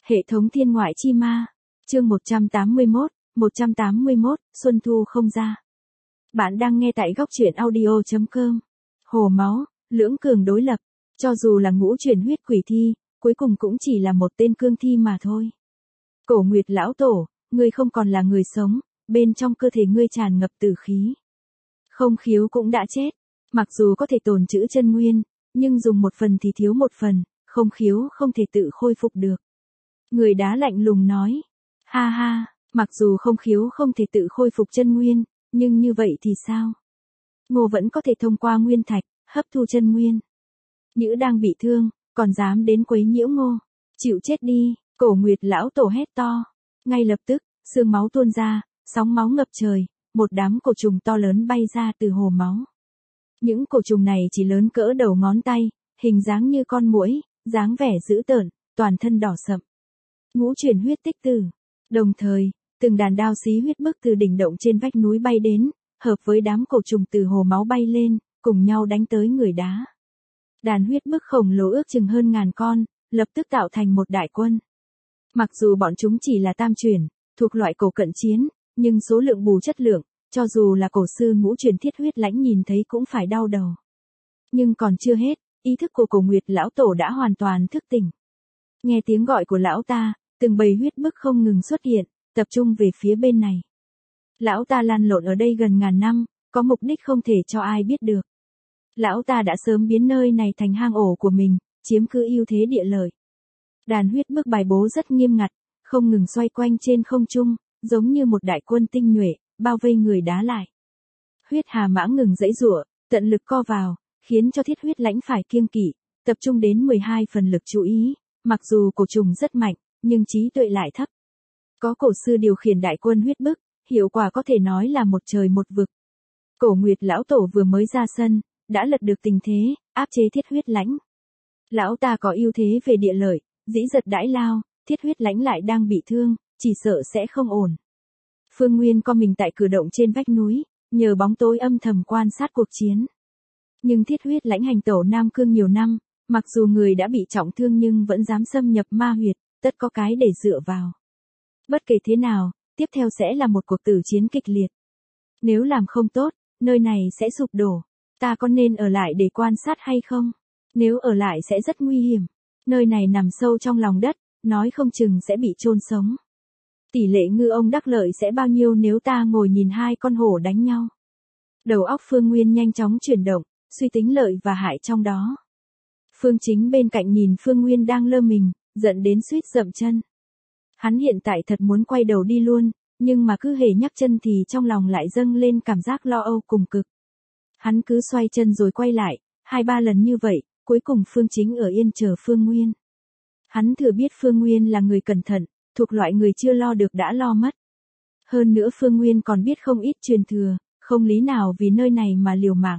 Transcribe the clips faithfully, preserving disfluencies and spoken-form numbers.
Hệ thống thiên ngoại chi ma. Chương một trăm tám mươi mốt, một trăm tám mươi mốt, Xuân Thu không ra. Bạn đang nghe tại góc truyện audio chấm com. Hồ máu, lưỡng cường đối lập, cho dù là ngũ chuyển huyết quỷ thi, cuối cùng cũng chỉ là một tên cương thi mà thôi. Cổ Nguyệt lão tổ, ngươi không còn là người sống, bên trong cơ thể ngươi tràn ngập tử khí. Không khiếu cũng đã chết, mặc dù có thể tồn trữ chân nguyên, nhưng dùng một phần thì thiếu một phần, không khiếu không thể tự khôi phục được. Người đá lạnh lùng nói, ha ha, mặc dù không khiếu không thể tự khôi phục chân nguyên, nhưng như vậy thì sao? Ngô vẫn có thể thông qua nguyên thạch, hấp thu chân nguyên. Nhữ đang bị thương, còn dám đến quấy nhiễu Ngô, chịu chết đi, Cổ Nguyệt lão tổ hét to. Ngay lập tức, xương máu tuôn ra, sóng máu ngập trời, một đám cổ trùng to lớn bay ra từ hồ máu. Những cổ trùng này chỉ lớn cỡ đầu ngón tay, hình dáng như con muỗi, dáng vẻ dữ tợn, toàn thân đỏ sậm. Ngũ chuyển huyết tích tử. Đồng thời, từng đàn đao xí huyết bức từ đỉnh động trên vách núi bay đến, hợp với đám cổ trùng từ hồ máu bay lên, cùng nhau đánh tới người đá. Đàn huyết bức khổng lồ ước chừng hơn ngàn con, lập tức tạo thành một đại quân. Mặc dù bọn chúng chỉ là tam chuyển, thuộc loại cổ cận chiến, nhưng số lượng bù chất lượng, cho dù là cổ sư ngũ chuyển thiết huyết lãnh nhìn thấy cũng phải đau đầu. Nhưng còn chưa hết, ý thức của Cổ Nguyệt lão tổ đã hoàn toàn thức tỉnh. Nghe tiếng gọi của lão ta, từng bầy huyết bức không ngừng xuất hiện, tập trung về phía bên này. Lão ta lăn lộn ở đây gần ngàn năm, có mục đích không thể cho ai biết được. Lão ta đã sớm biến nơi này thành hang ổ của mình, chiếm cứ ưu thế địa lợi. Đàn huyết bức bài bố rất nghiêm ngặt, không ngừng xoay quanh trên không trung, giống như một đại quân tinh nhuệ, bao vây người đá lại. Huyết hà mã ngừng giãy giụa, tận lực co vào, khiến cho thiết huyết lãnh phải kiêng kỵ, tập trung đến mười hai phần lực chú ý, mặc dù cổ trùng rất mạnh, nhưng trí tuệ lại thấp. Có cổ sư điều khiển đại quân huyết bức, hiệu quả có thể nói là một trời một vực. Cổ Nguyệt lão tổ vừa mới ra sân, đã lật được tình thế, áp chế thiết huyết lãnh. Lão ta có ưu thế về địa lợi, dĩ giật đãi lao, thiết huyết lãnh lại đang bị thương, chỉ sợ sẽ không ổn. Phương Nguyên co mình tại cử động trên vách núi, nhờ bóng tối âm thầm quan sát cuộc chiến. Nhưng thiết huyết lãnh hành tẩu Nam Cương nhiều năm, mặc dù người đã bị trọng thương nhưng vẫn dám xâm nhập ma huyệt, tất có cái để dựa vào. Bất kể thế nào, tiếp theo sẽ là một cuộc tử chiến kịch liệt. Nếu làm không tốt, nơi này sẽ sụp đổ. Ta có nên ở lại để quan sát hay không? Nếu ở lại sẽ rất nguy hiểm. Nơi này nằm sâu trong lòng đất, nói không chừng sẽ bị chôn sống. Tỷ lệ ngư ông đắc lợi sẽ bao nhiêu nếu ta ngồi nhìn hai con hổ đánh nhau? Đầu óc Phương Nguyên nhanh chóng chuyển động, suy tính lợi và hại trong đó. Phương Chính bên cạnh nhìn Phương Nguyên đang lơ mình, giận đến suýt dậm chân. Hắn hiện tại thật muốn quay đầu đi luôn, nhưng mà cứ hễ nhắc chân thì trong lòng lại dâng lên cảm giác lo âu cùng cực. Hắn cứ xoay chân rồi quay lại, hai ba lần như vậy, cuối cùng Phương Chính ở yên chờ Phương Nguyên. Hắn thừa biết Phương Nguyên là người cẩn thận, thuộc loại người chưa lo được đã lo mất. Hơn nữa Phương Nguyên còn biết không ít truyền thừa, không lý nào vì nơi này mà liều mạng.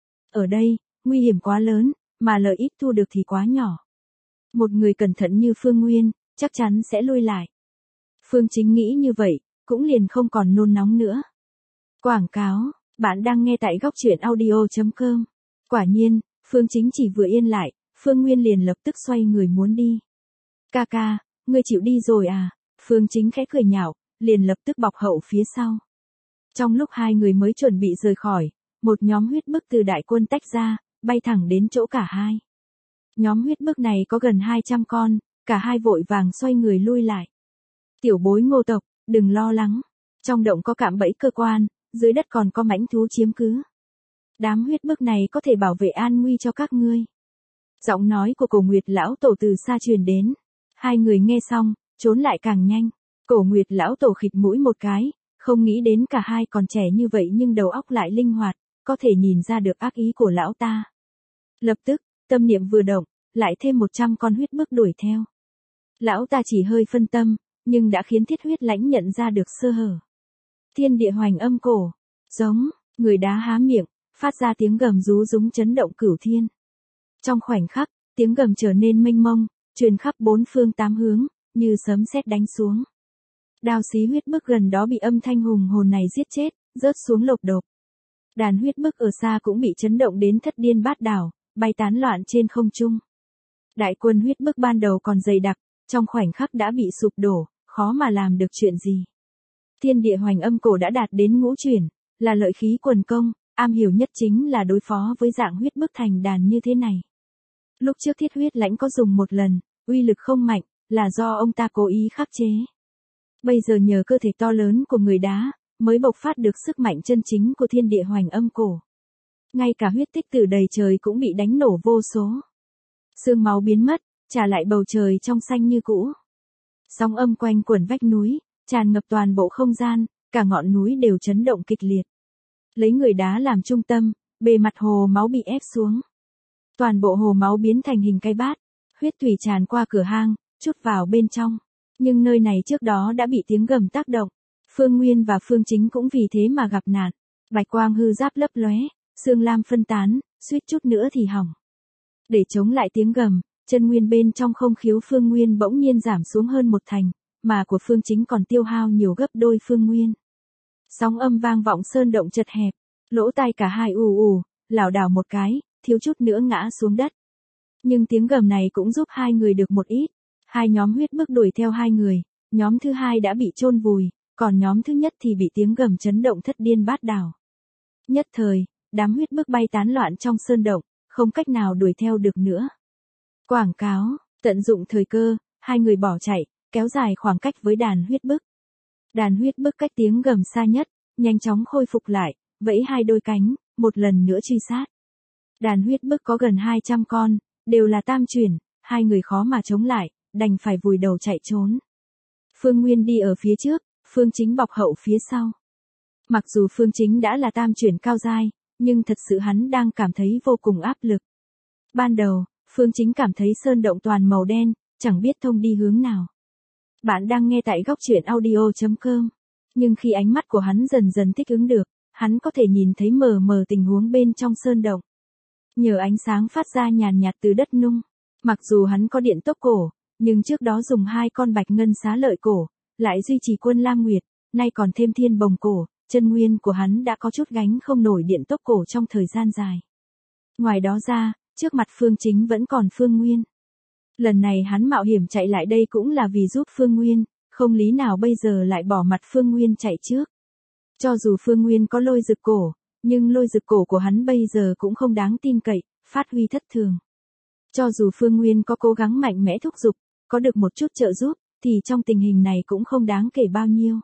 Ở đây, nguy hiểm quá lớn, mà lợi ích thu được thì quá nhỏ. Một người cẩn thận như Phương Nguyên, chắc chắn sẽ lui lại. Phương Chính nghĩ như vậy, cũng liền không còn nôn nóng nữa. Quảng cáo, bạn đang nghe tại góc truyện audio chấm com. Quả nhiên, Phương Chính chỉ vừa yên lại, Phương Nguyên liền lập tức xoay người muốn đi. Ca ca, ngươi chịu đi rồi à? Phương Chính khẽ cười nhạo, liền lập tức bọc hậu phía sau. Trong lúc hai người mới chuẩn bị rời khỏi, một nhóm huyết bức từ đại quân tách ra, bay thẳng đến chỗ cả hai. Nhóm huyết bức này có gần hai trăm con, cả hai vội vàng xoay người lui lại. Tiểu bối Ngô tộc, đừng lo lắng. Trong động có cạm bẫy cơ quan, dưới đất còn có mãnh thú chiếm cứ. Đám huyết bức này có thể bảo vệ an nguy cho các ngươi. Giọng nói của Cổ Nguyệt lão tổ từ xa truyền đến. Hai người nghe xong, trốn lại càng nhanh. Cổ Nguyệt lão tổ khịt mũi một cái, không nghĩ đến cả hai còn trẻ như vậy nhưng đầu óc lại linh hoạt, có thể nhìn ra được ác ý của lão ta. Lập tức, tâm niệm vừa động, lại thêm một trăm con huyết bức đuổi theo. Lão ta chỉ hơi phân tâm, nhưng đã khiến thiết huyết lãnh nhận ra được sơ hở. Thiên địa hoành âm cổ, giống, người đá há miệng, phát ra tiếng gầm rú rúng chấn động cửu thiên. Trong khoảnh khắc, tiếng gầm trở nên mênh mông, truyền khắp bốn phương tám hướng, như sấm sét đánh xuống. Đao xí huyết bức gần đó bị âm thanh hùng hồn này giết chết, rớt xuống lộc độc. Đàn huyết bức ở xa cũng bị chấn động đến thất điên bát đảo, bay tán loạn trên không trung. Đại quân huyết bức ban đầu còn dày đặc, trong khoảnh khắc đã bị sụp đổ, khó mà làm được chuyện gì. Thiên địa hoành âm cổ đã đạt đến ngũ chuyển, là lợi khí quần công, am hiểu nhất chính là đối phó với dạng huyết bức thành đàn như thế này. Lúc trước Thiết Huyết Lãnh có dùng một lần, uy lực không mạnh, là do ông ta cố ý khắc chế. Bây giờ nhờ cơ thể to lớn của người đá, mới bộc phát được sức mạnh chân chính của thiên địa hoành âm cổ. Ngay cả huyết tích từ đầy trời cũng bị đánh nổ vô số. Sương máu biến mất, trả lại bầu trời trong xanh như cũ. Sóng âm quanh quẩn vách núi, tràn ngập toàn bộ không gian, cả ngọn núi đều chấn động kịch liệt. Lấy người đá làm trung tâm, bề mặt hồ máu bị ép xuống. Toàn bộ hồ máu biến thành hình cái bát, huyết thủy tràn qua cửa hang, chút vào bên trong. Nhưng nơi này trước đó đã bị tiếng gầm tác động. Phương Nguyên và Phương Chính cũng vì thế mà gặp nạn. Bạch quang hư giáp lấp lóe, xương lam phân tán, suýt chút nữa thì hỏng. Để chống lại tiếng gầm, chân nguyên bên trong không khiếu Phương Nguyên bỗng nhiên giảm xuống hơn một thành, mà của Phương Chính còn tiêu hao nhiều gấp đôi Phương Nguyên. Sóng âm vang vọng sơn động chật hẹp, lỗ tai cả hai ù ù, lảo đảo một cái, thiếu chút nữa ngã xuống đất. Nhưng tiếng gầm này cũng giúp hai người được một ít. Hai nhóm huyết bức đuổi theo hai người, nhóm thứ hai đã bị chôn vùi, còn nhóm thứ nhất thì bị tiếng gầm chấn động thất điên bát đảo. Nhất thời, đám huyết bức bay tán loạn trong sơn động, không cách nào đuổi theo được nữa. Quảng cáo, tận dụng thời cơ, hai người bỏ chạy, kéo dài khoảng cách với đàn huyết bức. Đàn huyết bức cách tiếng gầm xa nhất, nhanh chóng khôi phục lại, vẫy hai đôi cánh, một lần nữa truy sát. Đàn huyết bức có gần hai trăm con, đều là tam chuyển, hai người khó mà chống lại, đành phải vùi đầu chạy trốn. Phương Nguyên đi ở phía trước, Phương Chính bọc hậu phía sau. Mặc dù Phương Chính đã là tam chuyển cao giai, nhưng thật sự hắn đang cảm thấy vô cùng áp lực. Ban đầu, Phương Chính cảm thấy sơn động toàn màu đen, chẳng biết thông đi hướng nào. Bạn đang nghe tại góc truyện audio chấm com. Nhưng khi ánh mắt của hắn dần dần thích ứng được, hắn có thể nhìn thấy mờ mờ tình huống bên trong sơn động. Nhờ ánh sáng phát ra nhàn nhạt từ đất nung. Mặc dù hắn có điện tốc cổ, nhưng trước đó dùng hai con bạch ngân xá lợi cổ, lại duy trì quân Lam Nguyệt, nay còn thêm thiên bồng cổ, chân nguyên của hắn đã có chút gánh không nổi điện tốc cổ trong thời gian dài. Ngoài đó ra, trước mặt Phương Chính vẫn còn Phương Nguyên. Lần này hắn mạo hiểm chạy lại đây cũng là vì giúp Phương Nguyên, không lý nào bây giờ lại bỏ mặt Phương Nguyên chạy trước. Cho dù Phương Nguyên có lôi rực cổ, nhưng lôi rực cổ của hắn bây giờ cũng không đáng tin cậy, phát huy thất thường. Cho dù Phương Nguyên có cố gắng mạnh mẽ thúc giục, có được một chút trợ giúp, thì trong tình hình này cũng không đáng kể bao nhiêu.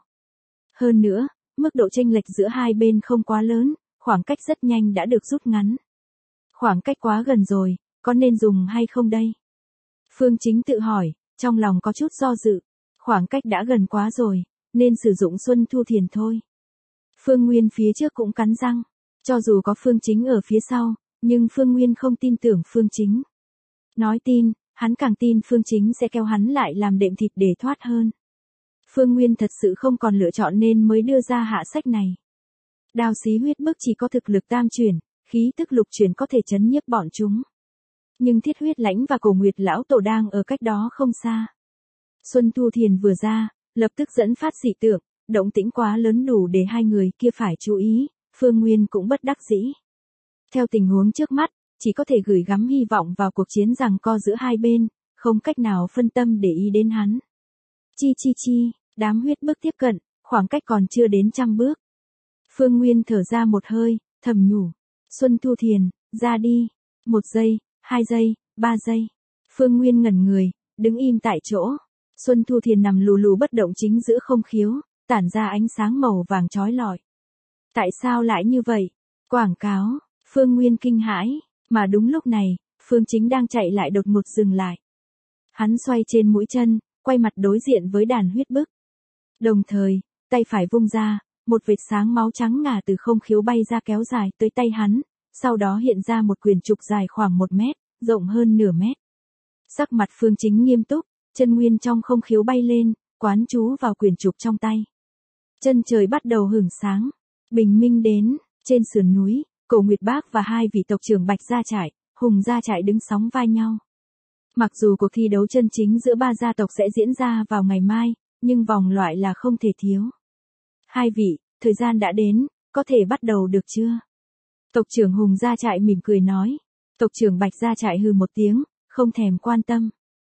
Hơn nữa, mức độ chênh lệch giữa hai bên không quá lớn, khoảng cách rất nhanh đã được rút ngắn. Khoảng cách quá gần rồi, có nên dùng hay không đây? Phương Chính tự hỏi, trong lòng có chút do dự. Khoảng cách đã gần quá rồi, nên sử dụng Xuân Thu Thiền thôi. Phương Nguyên phía trước cũng cắn răng. Cho dù có Phương Chính ở phía sau, nhưng Phương Nguyên không tin tưởng Phương Chính. Nói tin, hắn càng tin Phương Chính sẽ kéo hắn lại làm đệm thịt để thoát hơn. Phương Nguyên thật sự không còn lựa chọn nên mới đưa ra hạ sách này. Đao xí huyết bức chỉ có thực lực tam chuyển, khí tức lục chuyển có thể chấn nhiếp bọn chúng. Nhưng Thiết Huyết Lãnh và Cổ Nguyệt lão tổ đang ở cách đó không xa. Xuân Thu Thiền vừa ra, lập tức dẫn phát dị tượng, động tĩnh quá lớn đủ để hai người kia phải chú ý, Phương Nguyên cũng bất đắc dĩ. Theo tình huống trước mắt, chỉ có thể gửi gắm hy vọng vào cuộc chiến giằng co giữa hai bên, không cách nào phân tâm để ý đến hắn. Chi chi chi, đám huyết bức tiếp cận, khoảng cách còn chưa đến trăm bước. Phương Nguyên thở ra một hơi, thầm nhủ. Xuân Thu Thiền, ra đi. Một giây, hai giây, ba giây. Phương Nguyên ngẩn người, đứng im tại chỗ. Xuân Thu Thiền nằm lù lù bất động chính giữa không khiếu, tản ra ánh sáng màu vàng chói lọi. Tại sao lại như vậy? Quảng cáo, Phương Nguyên kinh hãi, mà đúng lúc này, Phương Chính đang chạy lại đột ngột dừng lại. Hắn xoay trên mũi chân, quay mặt đối diện với đàn huyết bức. Đồng thời, tay phải vung ra, một vệt sáng máu trắng ngà từ không khiếu bay ra kéo dài tới tay hắn, sau đó hiện ra một quyển trục dài khoảng một mét, rộng hơn nửa mét. Sắc mặt Phương Chính nghiêm túc, chân nguyên trong không khiếu bay lên, quán chú vào quyển trục trong tay. Chân trời bắt đầu hửng sáng, bình minh đến, trên sườn núi, Cổ Nguyệt Bác và hai vị tộc trưởng Bạch Gia Trại, Hùng Gia Trại đứng sóng vai nhau. Mặc dù cuộc thi đấu chân chính giữa ba gia tộc sẽ diễn ra vào ngày mai, nhưng vòng loại là không thể thiếu. Hai vị, thời gian đã đến, có thể bắt đầu được chưa? Tộc trưởng Hùng Gia Trại mỉm cười nói. Tộc trưởng Bạch Gia Trại hừ một tiếng, không thèm quan tâm.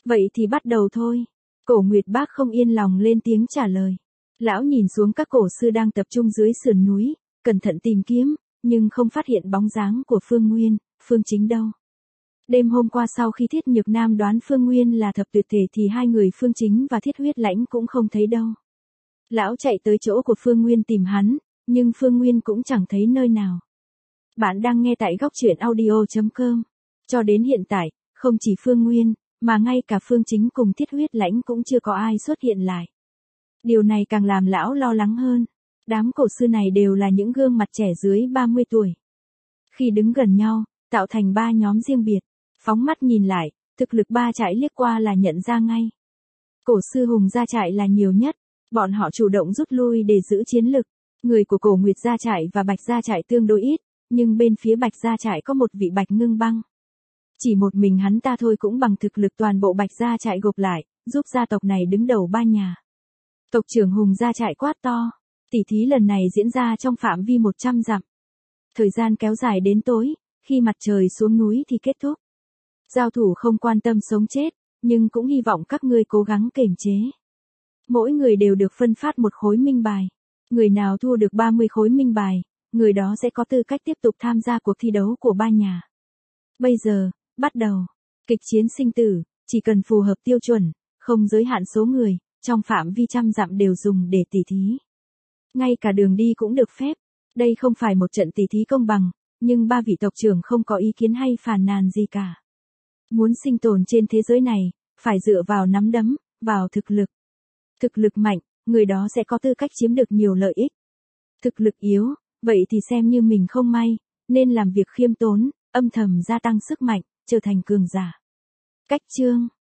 Vậy thì bắt đầu thôi. Cổ Nguyệt Bác không yên lòng lên tiếng trả lời. Lão nhìn xuống các cổ sư đang tập trung dưới sườn núi, cẩn thận tìm kiếm, nhưng không phát hiện bóng dáng của Phương Nguyên, Phương Chính đâu. Đêm hôm qua sau khi Thiết Nhược Nam đoán Phương Nguyên là thập tuyệt thể thì hai người Phương Chính và Thiết Huyết Lãnh cũng không thấy đâu. Lão chạy tới chỗ của Phương Nguyên tìm hắn, nhưng Phương Nguyên cũng chẳng thấy nơi nào. Bạn đang nghe tại góc truyện audio chấm com. Cho đến hiện tại, không chỉ Phương Nguyên, mà ngay cả Phương Chính cùng Thiết Huyết Lãnh cũng chưa có ai xuất hiện lại. Điều này càng làm lão lo lắng hơn. Đám cổ sư này đều là những gương mặt trẻ dưới ba mươi tuổi. Khi đứng gần nhau, tạo thành ba nhóm riêng biệt, phóng mắt nhìn lại, thực lực ba trại liếc qua là nhận ra ngay. Cổ sư Hùng Gia Trại là nhiều nhất, bọn họ chủ động rút lui để giữ chiến lực. Người của Cổ Nguyệt Gia Trại và Bạch Gia Trại tương đối ít, nhưng bên phía Bạch Gia Trại có một vị Bạch Ngưng Băng. Chỉ một mình hắn ta thôi cũng bằng thực lực toàn bộ Bạch Gia Trại gộp lại, giúp gia tộc này đứng đầu ba nhà. Tộc trưởng Hùng Gia Trại quát to, tỉ thí lần này diễn ra trong phạm vi một trăm dặm. Thời gian kéo dài đến tối, khi mặt trời xuống núi thì kết thúc. Giao thủ không quan tâm sống chết, nhưng cũng hy vọng các ngươi cố gắng kiềm chế. Mỗi người đều được phân phát một khối minh bài. Người nào thua được ba mươi khối minh bài, người đó sẽ có tư cách tiếp tục tham gia cuộc thi đấu của ba nhà. Bây giờ, bắt đầu. Kịch chiến sinh tử, chỉ cần phù hợp tiêu chuẩn, không giới hạn số người, trong phạm vi trăm dặm đều dùng để tỉ thí. Ngay cả đường đi cũng được phép. Đây không phải một trận tỉ thí công bằng, nhưng ba vị tộc trưởng không có ý kiến hay phàn nàn gì cả. Muốn sinh tồn trên thế giới này, phải dựa vào nắm đấm, vào thực lực. Thực lực mạnh, người đó sẽ có tư cách chiếm được nhiều lợi ích. Thực lực yếu, vậy thì xem như mình không may, nên làm việc khiêm tốn, âm thầm gia tăng sức mạnh, trở thành cường giả. Cách chương